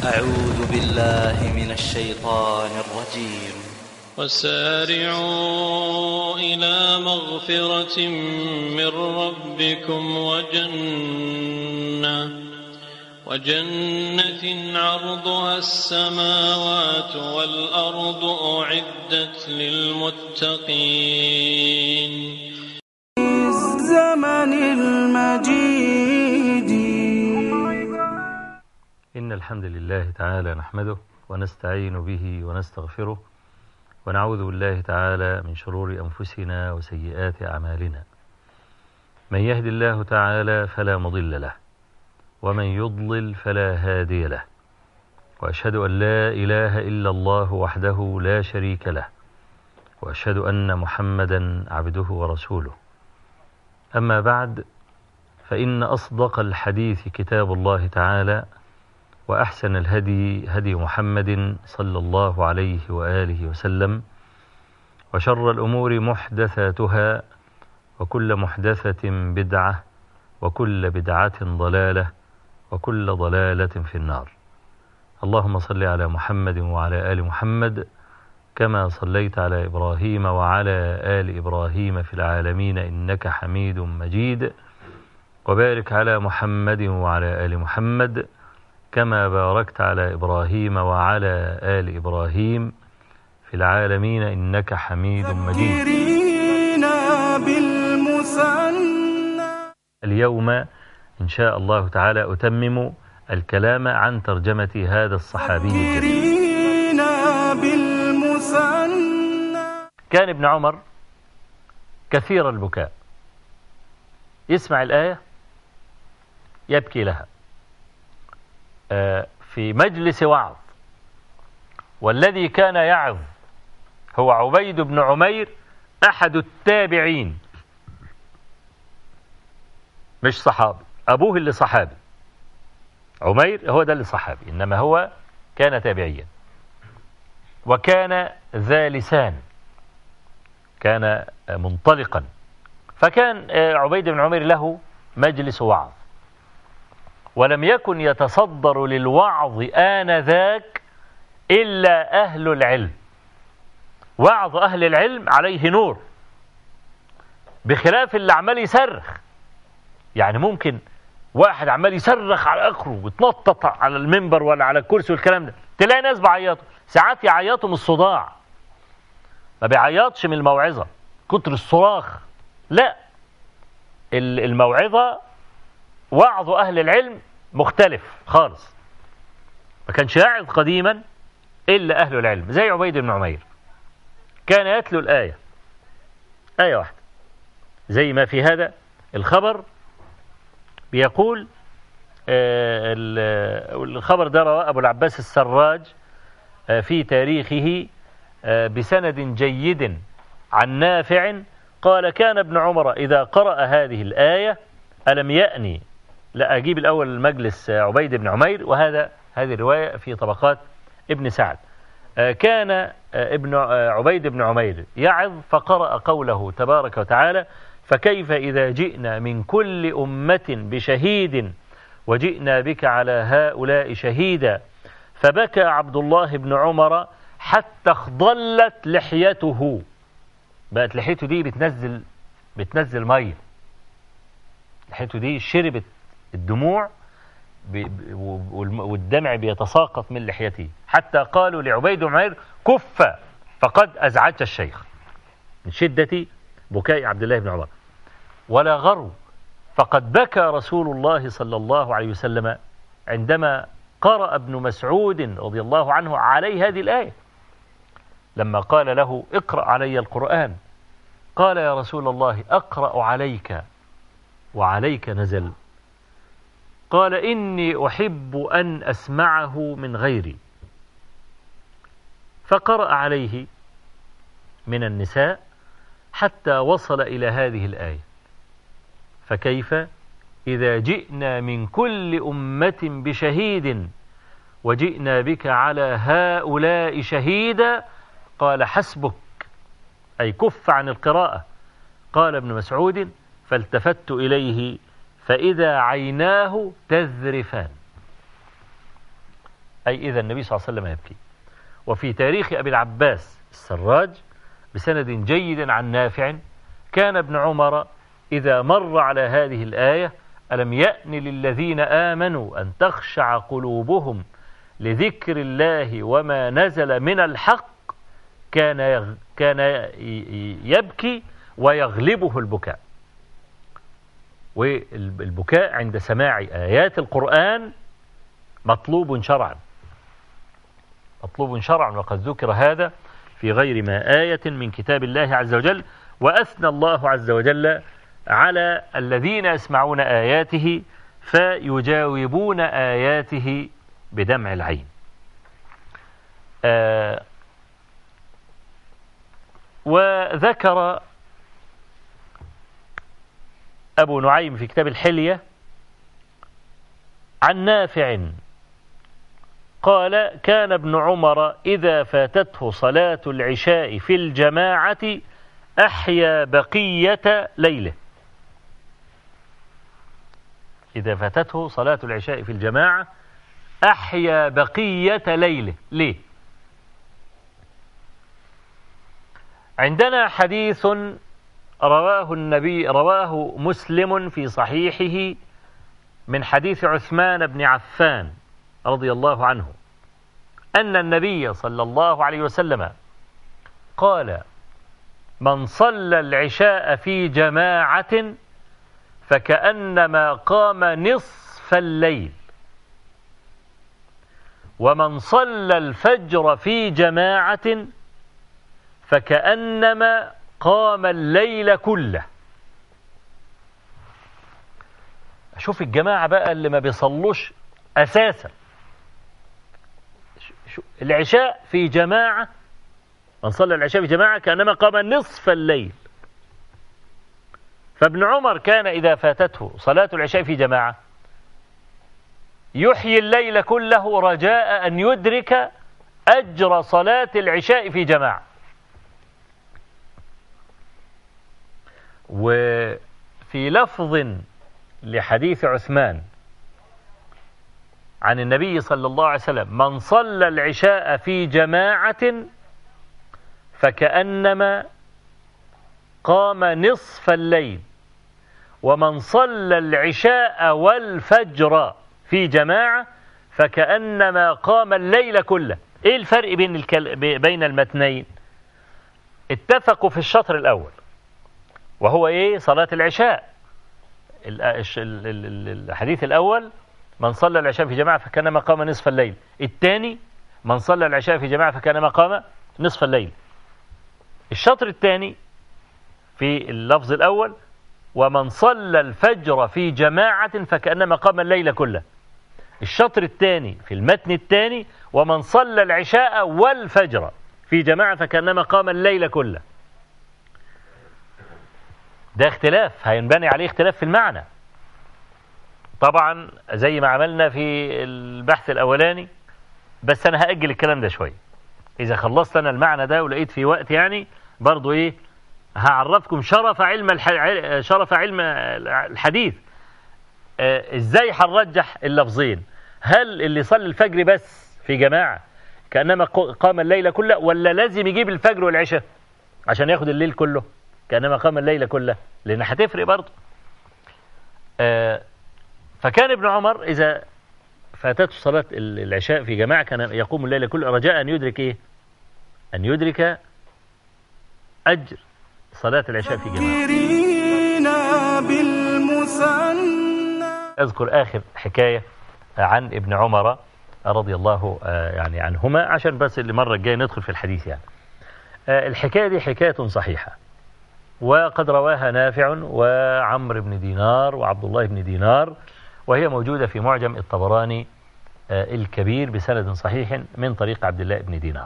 أعوذ بالله من الشيطان الرجيم. وسارعوا إلى مغفرة من ربكم وجنة عرضها السماوات والأرض أعدت للمتقين. الزمن المجيد. إن الحمد لله تعالى نحمده ونستعين به ونستغفره ونعوذ بالله تعالى من شرور أنفسنا وسيئات أعمالنا. من يهد الله تعالى فلا مضل له ومن يضلل فلا هادي له، وأشهد أن لا إله إلا الله وحده لا شريك له، وأشهد أن محمدا عبده ورسوله. أما بعد، فإن أصدق الحديث كتاب الله تعالى، وأحسن الهدي هدي محمد صلى الله عليه وآله وسلم، وشر الأمور محدثاتها، وكل محدثة بدعة، وكل بدعة ضلالة، وكل ضلالة في النار. اللهم صل على محمد وعلى آل محمد كما صليت على إبراهيم وعلى آل إبراهيم في العالمين إنك حميد مجيد، وبارك على محمد وعلى آل محمد كما باركت على إبراهيم وعلى آل إبراهيم في العالمين إنك حميد مجيد. اليوم إن شاء الله تعالى أتمم الكلام عن ترجمة هذا الصحابي الجليل. كان ابن عمر كثير البكاء، يسمع الآية يبكي لها في مجلس وعظ، والذي كان يعظ هو عبيد بن عمير أحد التابعين، مش صحابي، أبوه اللي صحابي، عمير هو ده اللي صحابي، إنما هو كان تابعيا، وكان ذا لسان، كان منطلقا. فكان عبيد بن عمير له مجلس وعظ، ولم يكن يتصدر للوعظ آنذاك إلا أهل العلم. وعظ أهل العلم عليه نور، بخلاف اللي عمال يصرخ. يعني ممكن واحد عمال يصرخ على آخره ويتنطط على المنبر ولا على الكرسي والكلام ده، تلاقي ناس بعيطوا، ساعات يعيطوا من الصداع، ما بيعيطش من الموعظة كتر الصراخ، لا، الموعظة وعظ أهل العلم مختلف خالص. ما كانش يعظ قديما إلا أهل العلم، زي عبيد بن عمير كان يتلو الآية، آية واحدة، زي ما في هذا الخبر بيقول. الخبر ده رواه أبو العباس السراج في تاريخه بسند جيد عن نافع قال: كان ابن عمر إذا قرأ هذه الآية ألم يأني. لا، أجيب الأول المجلس عبيد بن عمير، هذه الرواية في طبقات ابن سعد. كان ابن عبيد بن عمير يعظ فقرأ قوله تبارك وتعالى: فكيف إذا جئنا من كل أمة بشهيد وجئنا بك على هؤلاء شهيدا. فبكى عبد الله بن عمر حتى اخضلت لحيته، بقت لحيته دي بتنزل مية، لحيته دي شربت الدموع والدمع بيتساقط من لحيته، حتى قالوا لعبيد بن عمير: كف فقد أزعجت الشيخ، من شدة بكاء عبد الله بن عمر. ولا غرو، فقد بكى رسول الله صلى الله عليه وسلم عندما قرأ ابن مسعود رضي الله عنه عليه هذه الآية، لما قال له: اقرأ علي القرآن. قال: يا رسول الله أقرأ عليك وعليك نزل. قال: إني أحب أن أسمعه من غيري. فقرأ عليه من النساء حتى وصل إلى هذه الآية: فكيف إذا جئنا من كل أمة بشهيد وجئنا بك على هؤلاء شهيدا. قال: حسبك، أي كف عن القراءة. قال ابن مسعود: فالتفت إليه فإذا عيناه تذرفان. أي إذا النبي صلى الله عليه وسلم يبكي. وفي تاريخ أبي العباس السراج بسند جيد عن نافع كان ابن عمر إذا مر على هذه الآية ألم يأن للذين آمنوا أن تخشع قلوبهم لذكر الله وما نزل من الحق كان يبكي ويغلبه البكاء. والبكاء عند سماع آيات القرآن مطلوب شرعا، مطلوب شرعا، وقد ذكر هذا في غير ما آية من كتاب الله عز وجل. وأثنى الله عز وجل على الذين يسمعون آياته فيجاوبون آياته بدمع العين. وذكر أبو نعيم في كتاب الحلية عن نافع قال كان ابن عمر إذا فاتته صلاة العشاء في الجماعة أحيا بقية ليله. إذا فاتته صلاة العشاء في الجماعة أحيا بقية ليله. ليه؟ عندنا حديث رواه مسلم في صحيحه من حديث عثمان بن عفان رضي الله عنه أن النبي صلى الله عليه وسلم قال من صلى العشاء في جماعة فكأنما قام نصف الليل، ومن صلى الفجر في جماعة فكأنما قام الليل كله. شوف الجماعة بقى اللي ما بيصلوش أساسا، العشاء في جماعة، من صلى العشاء في جماعة كأنما قام نصف الليل. فابن عمر كان إذا فاتته صلاة العشاء في جماعة يحيي الليل كله رجاء أن يدرك أجر صلاة العشاء في جماعة. وفي لفظ لحديث عثمان عن النبي صلى الله عليه وسلم من صلى العشاء في جماعة فكأنما قام نصف الليل، ومن صلى العشاء والفجر في جماعة فكأنما قام الليل كله. ايه الفرق بين المتنين؟ اتفقوا في الشطر الأول وهو ايه؟ صلاة العشاء. الحديث الأول من صلى العشاء في جماعة فكأنما قام نصف الليل، الثاني من صلى العشاء في جماعة فكأنما قام نصف الليل. الشطر الثاني في اللفظ الأول ومن صلى الفجر في جماعة فكأنما قام الليل كله. الشطر الثاني في المتن الثاني ومن صلى العشاء والفجر في جماعة فكأنما قام الليل كله. ده اختلاف هينبني عليه اختلاف في المعنى طبعا زي ما عملنا في البحث الأولاني، بس أنا هأجل الكلام ده شوية. إذا خلصت أنا المعنى ده ولقيت في وقت يعني برضو إيه هعرفكم شرف علم الحديث. إزاي هنرجح اللفظين؟ هل اللي صلى الفجر بس في جماعة كأنما قام الليل كله، ولا لازم يجيب الفجر والعشاء عشان ياخد الليل كله كأنما قام الليل كله؟ لأن هتفرق برضو. فكان ابن عمر إذا فاتته صلاة العشاء في جماعة كان يقوم الليل كله رجاء أن يدرك إيه؟ أن يدرك أجر صلاة العشاء في جماعة. أذكر آخر حكاية عن ابن عمر رضي الله يعني عنهما عشان بس اللي مرة الجاية ندخل في الحديث يعني. الحكاية دي حكاية صحيحة وقد رواها نافع وعمر بن دينار وعبد الله بن دينار، وهي موجودة في معجم الطبراني الكبير بسند صحيح من طريق عبد الله بن دينار.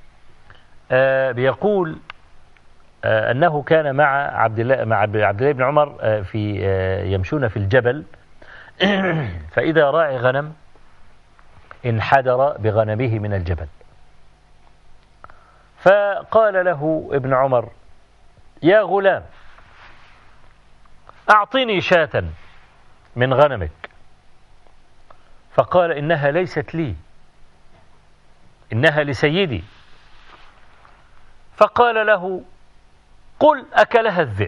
بيقول أنه كان مع عبد الله بن عمر في يمشون في الجبل فإذا راعي غنم انحدر بغنمه من الجبل، فقال له ابن عمر يا غلام أعطني شاة من غنمك، فقال إنها ليست لي إنها لسيدي. فقال له قل أكلها الذئب.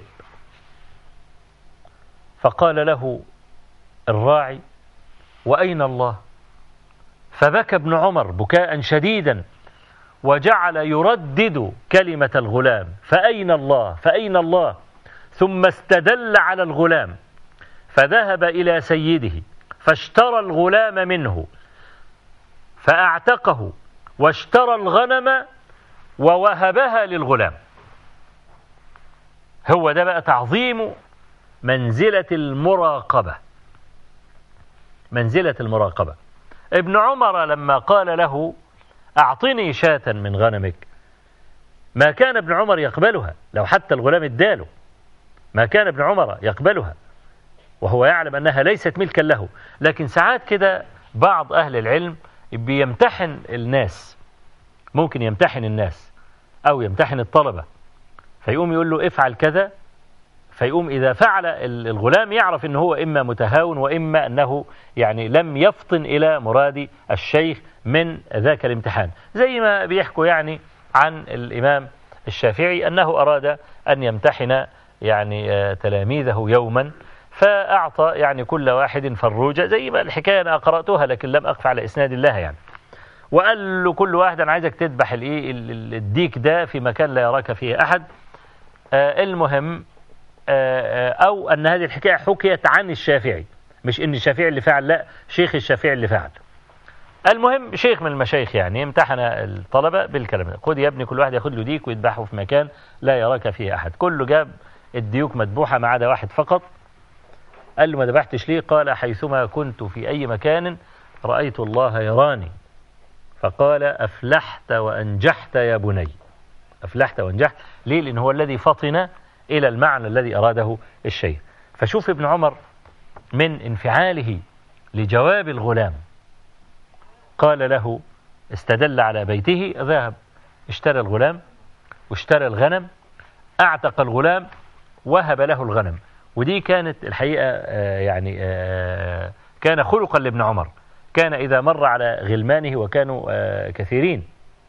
فقال له الراعي وأين الله؟ فبكى ابن عمر بكاء شديدا وجعل يردد كلمة الغلام فأين الله فأين الله، ثم استدل على الغلام فذهب إلى سيده فاشترى الغلام منه فأعتقه واشترى الغنم ووهبها للغلام. هو ده بقى تعظيم منزلة المراقبة. منزلة المراقبة. ابن عمر لما قال له أعطني شاة من غنمك ما كان ابن عمر يقبلها، لو حتى الغلام اداله ما كان ابن عمر يقبلها وهو يعلم أنها ليست ملكا له. لكن ساعات كده بعض أهل العلم بيمتحن الناس، ممكن يمتحن الناس أو يمتحن الطلبة، فيقوم يقول له افعل كذا، فيقوم إذا فعل الغلام يعرف أنه هو إما متهاون وإما أنه يعني لم يفطن إلى مراد الشيخ من ذاك الامتحان. زي ما بيحكوا يعني عن الإمام الشافعي أنه أراد أن يمتحن يعني تلاميذه يوما، فأعطى يعني كل واحد فروجة، زي ما الحكاية أنا قرأتها لكن لم أقف على إسناد الله يعني، وقال له كل واحد أنا عايزك تذبح الديك ده في مكان لا يراك فيه أحد. المهم أو أن هذه الحكاية حكيت عن الشافعي، مش إن الشافعي اللي فعل، لا، شيخ الشافعي اللي فعل. المهم شيخ من المشايخ يعني امتحن الطلبة بالكلام ده، خد يا ابني كل واحد ياخد له ديك ويذبحه في مكان لا يراك فيه أحد. كله جاب الديوك مذبوحة ما عدا واحد فقط. قال له ما ذبحتش ليه؟ قال حيثما كنت في أي مكان رأيت الله يراني. فقال أفلحت وأنجحت يا بني. أفلحت وأنجحت ليه؟ لأن هو الذي فطن إلى المعنى الذي أراده الشيخ. فشوف ابن عمر من انفعاله لجواب الغلام، قال له استدل على بيته، ذهب اشترى الغلام واشترى الغنم، أعتق الغلام وهب له الغنم. ودي كانت الحقيقة يعني كان خلقا لابن عمر. كان إذا مر على غلمانه وكانوا كثيرين،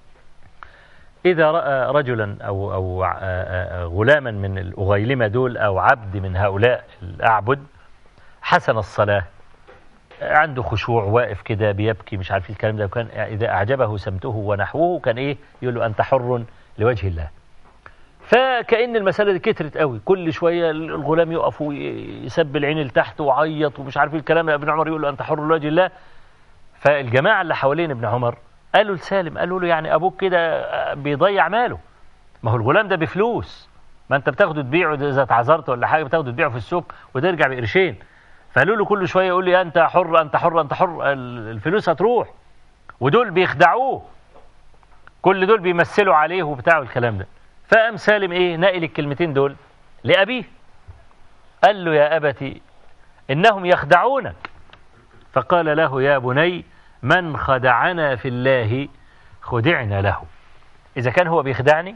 إذا رأى رجلا أو غلاما من الأغيلمة دول أو عبد من هؤلاء الأعبد حسن الصلاة، عنده خشوع، واقف كده بيبكي مش عارف الكلام ده، وكان إذا أعجبه سمته ونحوه كان إيه يقول له أنت حر لوجه الله. فكأن المسألة دي كترت قوي، كل شوية الغلام يقف ويسب العين لتحت وعيط ومش عارف الكلام، ابن عمر يقول له أنت حر لوجه الله. فالجماعة اللي حوالين ابن عمر قالوا لسالم، قالوا له يعني أبوك كده بيضيع ماله، ما هو الغلام ده بفلوس، ما أنت بتاخده تبيعه إذا اتعذرت ولا حاجة، بتاخده تبيعه في السوق وترجع بقرشين. فقالوا له كل شوية يقول لي أنت حر أنت حر أنت حر، الفلوس هتروح، ودول بيخدعوه، كل دول بيمثلوا عليه وبتاعوا الكلام ده. فقام سالم إيه نقل الكلمتين دول لأبيه، قال له يا أبتي إنهم يخدعونك. فقال له يا بني من خدعنا في الله خدعنا له. إذا كان هو بيخدعني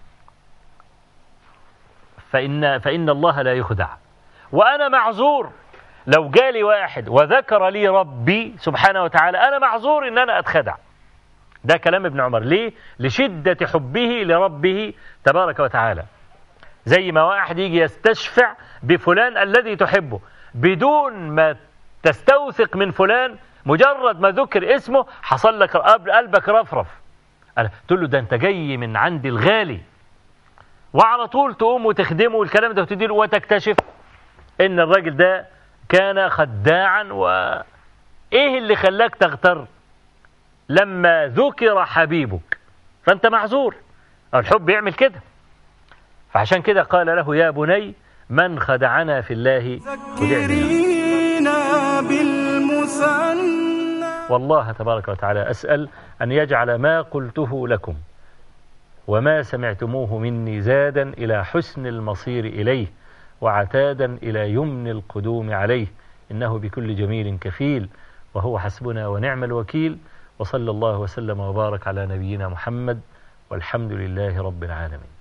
فإن الله لا يخدع، وأنا معذور. لو جالي واحد وذكر لي ربي سبحانه وتعالى أنا معذور إن أنا أتخدع. ده كلام ابن عمر. ليه؟ لشدة حبه لربه تبارك وتعالى. زي ما واحد يجي يستشفع بفلان الذي تحبه بدون ما تستوثق من فلان، مجرد ما ذكر اسمه حصل لك قلبك رفرف، تقول له ده انت جاي من عند الغالي، وعلى طول تقوم وتخدمه والكلام ده وتديله، وتكتشف ان الراجل ده كان خداعا. وايه اللي خلاك تغتر؟ لما ذكر حبيبك فانت معذور. الحب يعمل كده. فعشان كده قال له يا بني من خدعنا في الله خدعنا. والله تبارك وتعالى أسأل أن يجعل ما قلته لكم وما سمعتموه مني زادا إلى حسن المصير إليه وعتادا إلى يمن القدوم عليه، إنه بكل جميل كفيل وهو حسبنا ونعم الوكيل. وصلى الله وسلم وبارك على نبينا محمد، والحمد لله رب العالمين.